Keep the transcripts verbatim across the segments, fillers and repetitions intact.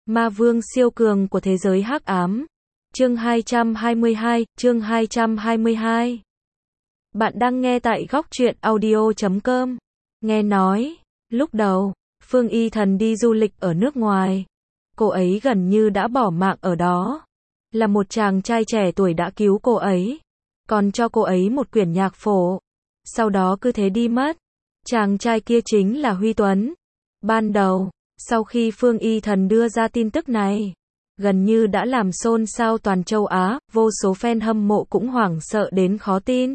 Ma vương siêu cường của thế giới hắc ám. Chương hai trăm hai mươi hai, chương hai trăm hai mươi hai. Bạn đang nghe tại góc truyện audio chấm com. Nghe nói, lúc đầu, Phương Y Thần đi du lịch ở nước ngoài. Cô ấy gần như đã bỏ mạng ở đó. Là một chàng trai trẻ tuổi đã cứu cô ấy. Còn cho cô ấy một quyển nhạc phổ. Sau đó cứ thế đi mất. Chàng trai kia chính là Huy Tuấn. Ban đầu, sau khi Phương Y Thần đưa ra tin tức này, gần như đã làm xôn xao toàn châu Á, vô số fan hâm mộ cũng hoảng sợ đến khó tin.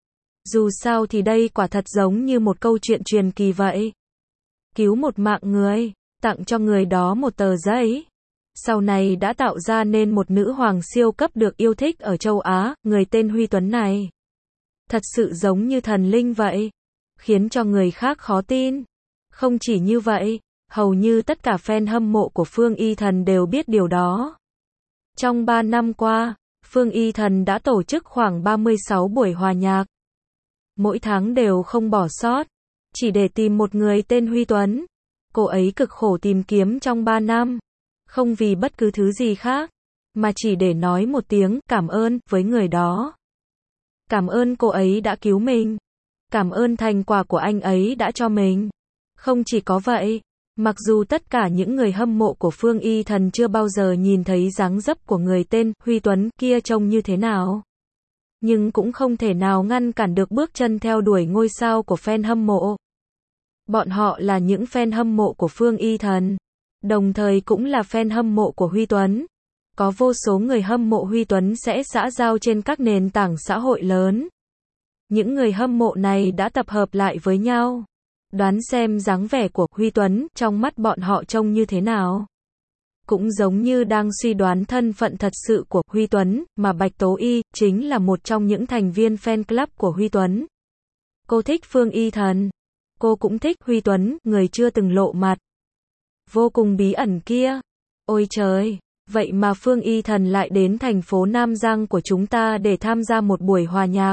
Dù sao thì đây quả thật giống như một câu chuyện truyền kỳ vậy. Cứu một mạng người, tặng cho người đó một tờ giấy. Sau này đã tạo ra nên một nữ hoàng siêu cấp được yêu thích ở châu Á, người tên Huy Tuấn này. Thật sự giống như thần linh vậy. Khiến cho người khác khó tin. Không chỉ như vậy, hầu như tất cả fan hâm mộ của Phương Y Thần đều biết điều đó. Trong ba năm qua, Phương Y Thần đã tổ chức khoảng ba mươi sáu buổi hòa nhạc. Mỗi tháng đều không bỏ sót, chỉ để tìm một người tên Huy Tuấn. Cô ấy cực khổ tìm kiếm trong ba năm, không vì bất cứ thứ gì khác, mà chỉ để nói một tiếng cảm ơn với người đó. Cảm ơn cô ấy đã cứu mình. Cảm ơn thành quả của anh ấy đã cho mình. Không chỉ có vậy, mặc dù tất cả những người hâm mộ của Phương Y Thần chưa bao giờ nhìn thấy dáng dấp của người tên Huy Tuấn kia trông như thế nào, nhưng cũng không thể nào ngăn cản được bước chân theo đuổi ngôi sao của fan hâm mộ. Bọn họ là những fan hâm mộ của Phương Y Thần, đồng thời cũng là fan hâm mộ của Huy Tuấn. Có vô số người hâm mộ Huy Tuấn sẽ xã giao trên các nền tảng xã hội lớn. Những người hâm mộ này đã tập hợp lại với nhau, đoán xem dáng vẻ của Huy Tuấn trong mắt bọn họ trông như thế nào. Cũng giống như đang suy đoán thân phận thật sự của Huy Tuấn, mà Bạch Tố Y chính là một trong những thành viên fan club của Huy Tuấn. Cô thích Phương Y Thần. Cô cũng thích Huy Tuấn, người chưa từng lộ mặt, vô cùng bí ẩn kia. Ôi trời, vậy mà Phương Y Thần lại đến thành phố Nam Giang của chúng ta để tham gia một buổi hòa nhạc.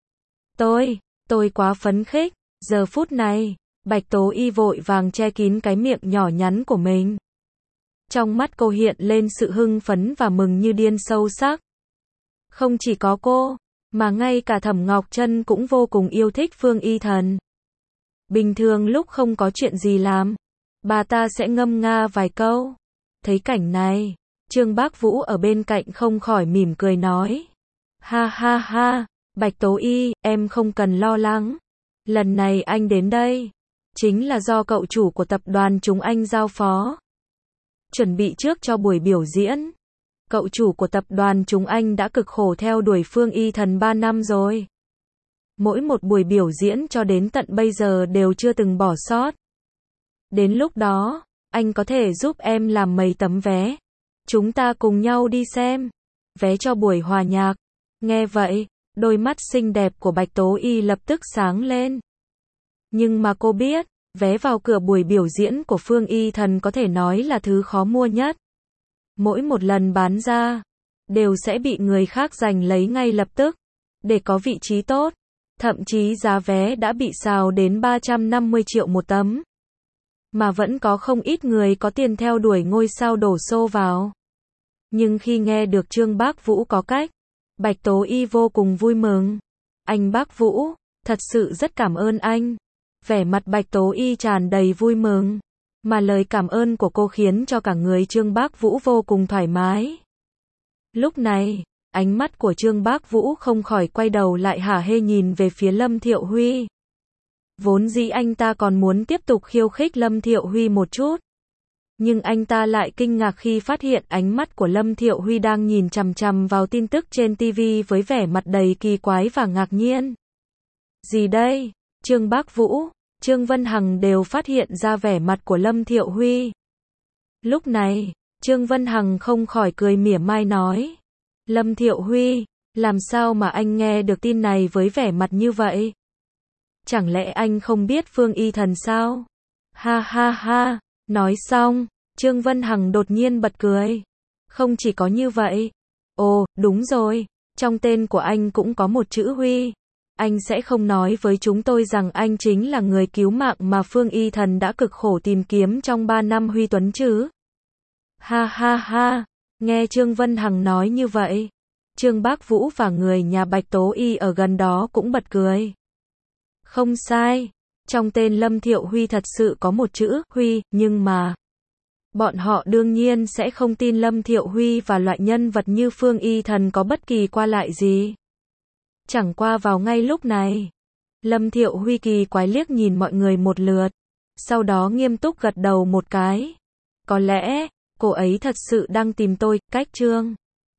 Tôi, tôi quá phấn khích. Giờ phút này, Bạch Tố Y vội vàng che kín cái miệng nhỏ nhắn của mình. Trong mắt cô hiện lên sự hưng phấn và mừng như điên sâu sắc. Không chỉ có cô, mà ngay cả Thẩm Ngọc Trân cũng vô cùng yêu thích Phương Y Thần. Bình thường lúc không có chuyện gì làm, bà ta sẽ ngâm nga vài câu. Thấy cảnh này, Trương Bác Vũ ở bên cạnh không khỏi mỉm cười nói. Ha ha ha, Bạch Tố Y, em không cần lo lắng. Lần này anh đến đây, chính là do cậu chủ của tập đoàn chúng anh giao phó. Chuẩn bị trước cho buổi biểu diễn. Cậu chủ của tập đoàn chúng anh đã cực khổ theo đuổi Phương Y Thần ba năm rồi. Mỗi một buổi biểu diễn cho đến tận bây giờ đều chưa từng bỏ sót. Đến lúc đó, anh có thể giúp em làm mấy tấm vé. Chúng ta cùng nhau đi xem. Vé cho buổi hòa nhạc. Nghe vậy, đôi mắt xinh đẹp của Bạch Tố Y lập tức sáng lên. Nhưng mà cô biết, vé vào cửa buổi biểu diễn của Phương Y Thần có thể nói là thứ khó mua nhất. Mỗi một lần bán ra, đều sẽ bị người khác giành lấy ngay lập tức. Để có vị trí tốt, thậm chí giá vé đã bị xào đến ba trăm năm mươi triệu một tấm. Mà vẫn có không ít người có tiền theo đuổi ngôi sao đổ xô vào. Nhưng khi nghe được Trương Bác Vũ có cách, Bạch Tố Y vô cùng vui mừng. Anh Bác Vũ, thật sự rất cảm ơn anh. Vẻ mặt Bạch Tố Y tràn đầy vui mừng. Mà lời cảm ơn của cô khiến cho cả người Trương Bác Vũ vô cùng thoải mái. Lúc này, ánh mắt của Trương Bác Vũ không khỏi quay đầu lại hả hê nhìn về phía Lâm Thiệu Huy. Vốn dĩ anh ta còn muốn tiếp tục khiêu khích Lâm Thiệu Huy một chút. Nhưng anh ta lại kinh ngạc khi phát hiện ánh mắt của Lâm Thiệu Huy đang nhìn chằm chằm vào tin tức trên ti vi với vẻ mặt đầy kỳ quái và ngạc nhiên. Gì đây? Trương Bác Vũ, Trương Vân Hằng đều phát hiện ra vẻ mặt của Lâm Thiệu Huy. Lúc này, Trương Vân Hằng không khỏi cười mỉa mai nói. Lâm Thiệu Huy, làm sao mà anh nghe được tin này với vẻ mặt như vậy? Chẳng lẽ anh không biết Phương Y Thần sao? Ha ha ha, nói xong, Trương Vân Hằng đột nhiên bật cười. Không chỉ có như vậy. Ồ, đúng rồi, trong tên của anh cũng có một chữ Huy. Anh sẽ không nói với chúng tôi rằng anh chính là người cứu mạng mà Phương Y Thần đã cực khổ tìm kiếm trong ba năm Huy Tuấn chứ? Ha ha ha, nghe Trương Vân Hằng nói như vậy, Trương Bác Vũ và người nhà Bạch Tố Y ở gần đó cũng bật cười. Không sai, trong tên Lâm Thiệu Huy thật sự có một chữ Huy, nhưng mà bọn họ đương nhiên sẽ không tin Lâm Thiệu Huy và loại nhân vật như Phương Y Thần có bất kỳ qua lại gì. Chẳng qua vào ngay lúc này, Lâm Thiệu Huy kỳ quái liếc nhìn mọi người một lượt, sau đó nghiêm túc gật đầu một cái. Có lẽ, cô ấy thật sự đang tìm tôi, cách Trương